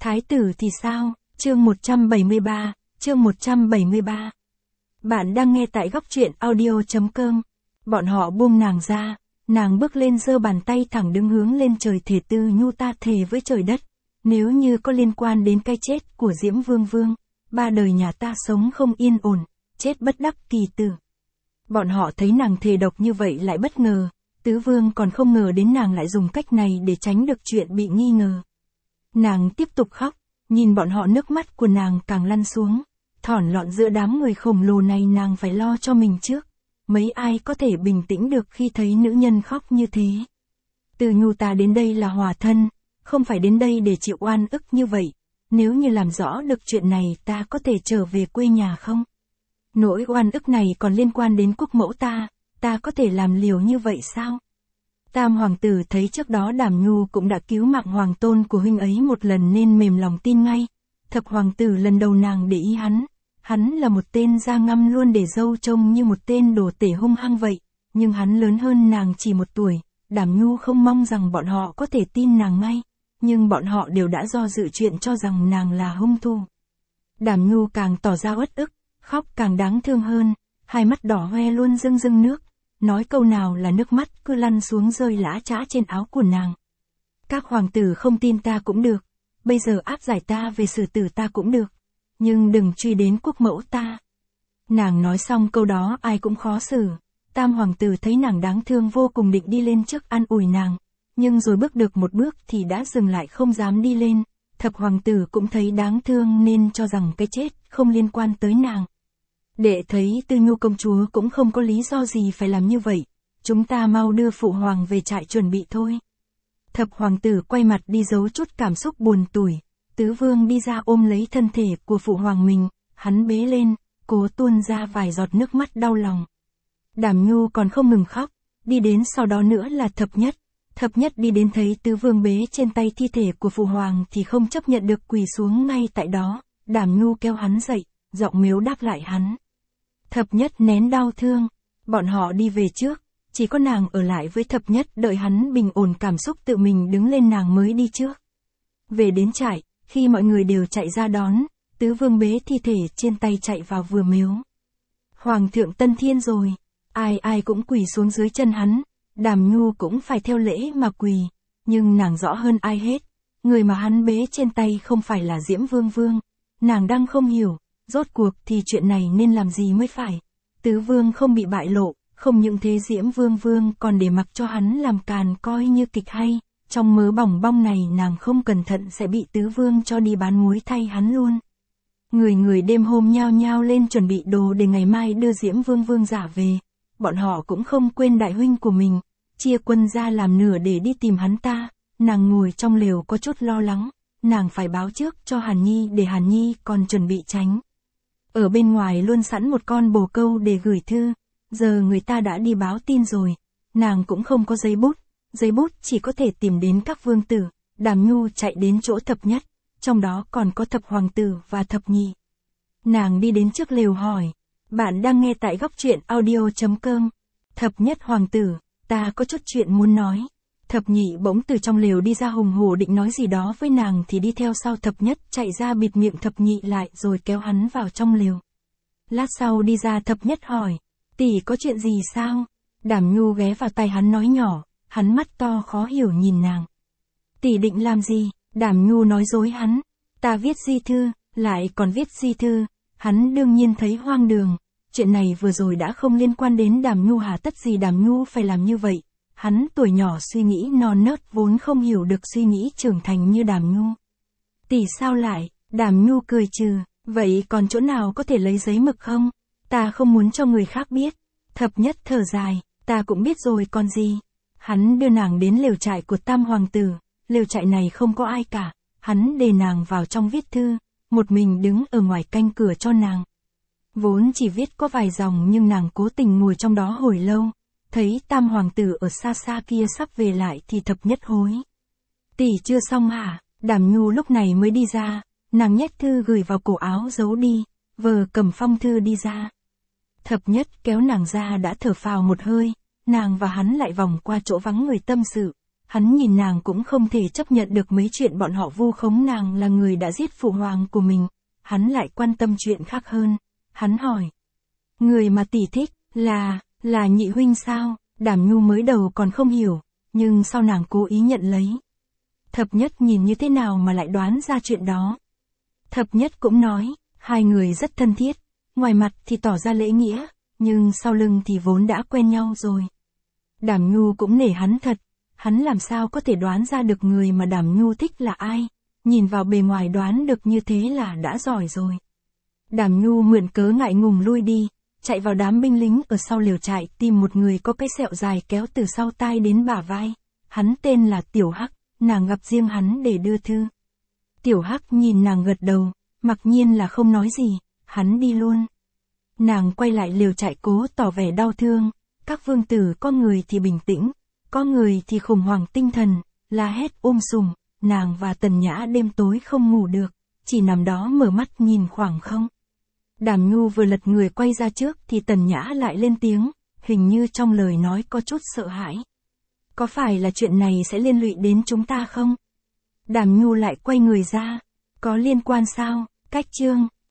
Thái tử thì sao? Chương 173, chương 173. Bạn đang nghe tại góc truyện audio.com. Bọn họ buông nàng ra, nàng bước lên giơ bàn tay thẳng đứng hướng lên trời thề Tư Nhu ta thề với trời đất. Nếu như có liên quan đến cái chết của Diễm Vương Vương, ba đời nhà ta sống không yên ổn, chết bất đắc kỳ tử. Bọn họ thấy nàng thề độc như vậy lại bất ngờ, Tứ Vương còn không ngờ đến nàng lại dùng cách này để tránh được chuyện bị nghi ngờ. Nàng tiếp tục khóc, nhìn bọn họ nước mắt của nàng càng lăn xuống, thỏn lọn giữa đám người khổng lồ này nàng phải lo cho mình trước. Mấy ai có thể bình tĩnh được khi thấy nữ nhân khóc như thế. Từ Nhu ta đến đây là hòa thân, không phải đến đây để chịu oan ức như vậy. Nếu như làm rõ được chuyện này ta có thể trở về quê nhà không? Nỗi oan ức này còn liên quan đến quốc mẫu ta có thể làm liều như vậy sao? Tam hoàng tử thấy trước đó Đàm Nhu cũng đã cứu mạng hoàng tôn của huynh ấy một lần nên mềm lòng tin ngay. Thập hoàng tử lần đầu nàng để ý hắn là một tên da ngăm luôn để râu trông như một tên đồ tể hung hăng vậy, nhưng hắn lớn hơn nàng chỉ 1 tuổi, Đàm Nhu không mong rằng bọn họ có thể tin nàng ngay, nhưng bọn họ đều đã do dự chuyện cho rằng nàng là hung thủ. Đàm Nhu càng tỏ ra uất ức, khóc càng đáng thương hơn, hai mắt đỏ hoe luôn rưng nước, nói câu nào là nước mắt cứ lăn xuống rơi lã chã trên áo của nàng. Các hoàng tử không tin ta cũng được, bây giờ áp giải ta về xử tử ta cũng được, nhưng đừng truy đến quốc mẫu ta. Nàng nói xong câu đó ai cũng khó xử, Tam hoàng tử thấy nàng đáng thương vô cùng định đi lên trước an ủi nàng, nhưng rồi bước được 1 bước thì đã dừng lại không dám đi lên. Thập hoàng tử cũng thấy đáng thương nên cho rằng cái chết không liên quan tới nàng. Đệ thấy Tư Nhu công chúa cũng không có lý do gì phải làm như vậy, chúng ta mau đưa phụ hoàng về trại chuẩn bị thôi. Thập hoàng tử quay mặt đi giấu chút cảm xúc buồn tủi, Tứ Vương đi ra ôm lấy thân thể của phụ hoàng mình, hắn bế lên, cố tuôn ra vài giọt nước mắt đau lòng. Đàm Nhu còn không ngừng khóc, đi đến sau đó nữa là Thập nhất đi đến thấy Tứ Vương bế trên tay thi thể của phụ hoàng thì không chấp nhận được quỳ xuống ngay tại đó, Đàm Nhu kéo hắn dậy, giọng mếu đáp lại hắn. Thập nhất nén đau thương, bọn họ đi về trước, chỉ có nàng ở lại với Thập nhất đợi hắn bình ổn cảm xúc tự mình đứng lên nàng mới đi trước. Về đến trại, khi mọi người đều chạy ra đón, Tứ Vương bế thi thể trên tay chạy vào vừa miếu. Hoàng thượng tân thiên rồi, ai cũng quỳ xuống dưới chân hắn, Đàm Nhu cũng phải theo lễ mà quỳ, nhưng nàng rõ hơn ai hết, người mà hắn bế trên tay không phải là Diễm Vương Vương, nàng đang không hiểu, rốt cuộc thì chuyện này nên làm gì mới phải. Tứ Vương không bị bại lộ, không những thế Diễm Vương Vương còn để mặc cho hắn làm càn coi như kịch hay, trong mớ bỏng bong này nàng không cẩn thận sẽ bị Tứ Vương cho đi bán muối thay hắn luôn. Người đêm hôm nhao nhao lên chuẩn bị đồ để ngày mai đưa Diễm Vương Vương giả về, bọn họ cũng không quên đại huynh của mình, chia quân ra làm nửa để đi tìm hắn ta. Nàng ngồi trong lều có chút lo lắng, nàng phải báo trước cho Hàn Nhi để Hàn Nhi còn chuẩn bị tránh. Ở bên ngoài luôn sẵn một con bồ câu để gửi thư, giờ người ta đã đi báo tin rồi, nàng cũng không có giấy bút chỉ có thể tìm đến các vương tử. Đàm Nhu chạy đến chỗ Thập nhất, trong đó còn có Thập hoàng tử và Thập nhị. Nàng đi đến trước lều hỏi, bạn đang nghe tại góc truyện audio.com. Thập nhất hoàng tử, ta có chút chuyện muốn nói. Thập nhị bỗng từ trong lều đi ra hùng hổ định nói gì đó với nàng thì đi theo sau Thập nhất chạy ra bịt miệng Thập nhị lại rồi kéo hắn vào trong lều. Lát sau đi ra Thập nhất hỏi, tỷ có chuyện gì sao? Đàm Nhu ghé vào tay hắn nói nhỏ, hắn mắt to khó hiểu nhìn nàng. Tỷ định làm gì? Đàm Nhu nói dối hắn, ta viết di thư, lại còn viết di thư. Hắn đương nhiên thấy hoang đường, chuyện này vừa rồi đã không liên quan đến Đàm Nhu hà tất gì Đàm Nhu phải làm như vậy. Hắn tuổi nhỏ suy nghĩ non nớt vốn không hiểu được suy nghĩ trưởng thành như Đàm Nhu. Tỷ sao lại? Đàm Nhu cười trừ, vậy còn chỗ nào có thể lấy giấy mực không? Ta không muốn cho người khác biết. Thập nhất thở dài, ta cũng biết rồi còn gì. Hắn đưa nàng đến lều trại của Tam hoàng tử, lều trại này không có ai cả, hắn để nàng vào trong viết thư, một mình đứng ở ngoài canh cửa cho nàng. Vốn chỉ viết có vài dòng nhưng nàng cố tình ngồi trong đó hồi lâu. Thấy Tam hoàng tử ở xa xa kia sắp về lại thì Thập nhất hối. Tỷ chưa xong hả? Đàm Nhu lúc này mới đi ra, nàng nhét thư gửi vào cổ áo giấu đi, vờ cầm phong thư đi ra. Thập nhất kéo nàng ra đã thở phào một hơi, nàng và hắn lại vòng qua chỗ vắng người tâm sự. Hắn nhìn nàng cũng không thể chấp nhận được mấy chuyện bọn họ vu khống nàng là người đã giết phụ hoàng của mình. Hắn lại quan tâm chuyện khác hơn. Hắn hỏi. Người mà tỷ thích, là nhị huynh sao? Đàm Nhu mới đầu còn không hiểu, nhưng sau nàng cố ý nhận lấy. Thập Nhất nhìn như thế nào mà lại đoán ra chuyện đó. Thập Nhất cũng nói, hai người rất thân thiết, ngoài mặt thì tỏ ra lễ nghĩa, nhưng sau lưng thì vốn đã quen nhau rồi. Đàm Nhu cũng nể hắn thật, hắn làm sao có thể đoán ra được người mà Đàm Nhu thích là ai, nhìn vào bề ngoài đoán được như thế là đã giỏi rồi. Đàm Nhu mượn cớ ngại ngùng lui đi, chạy vào đám binh lính ở sau liều trại tìm một người có cái sẹo dài kéo từ sau tai đến bả vai. Hắn tên là Tiểu Hắc, nàng gặp riêng hắn để đưa thư. Tiểu Hắc nhìn nàng gật đầu, mặc nhiên là không nói gì, hắn đi luôn. Nàng quay lại liều trại cố tỏ vẻ đau thương, các vương tử có người thì bình tĩnh, có người thì khủng hoảng tinh thần, la hét sùm, nàng và Tần Nhã đêm tối không ngủ được, chỉ nằm đó mở mắt nhìn khoảng không. Đàm Nhu vừa lật người quay ra trước thì Tần Nhã lại lên tiếng, hình như trong lời nói có chút sợ hãi. Có phải là chuyện này sẽ liên lụy đến chúng ta không? Đàm Nhu lại quay người ra, có liên quan sao? Cách chương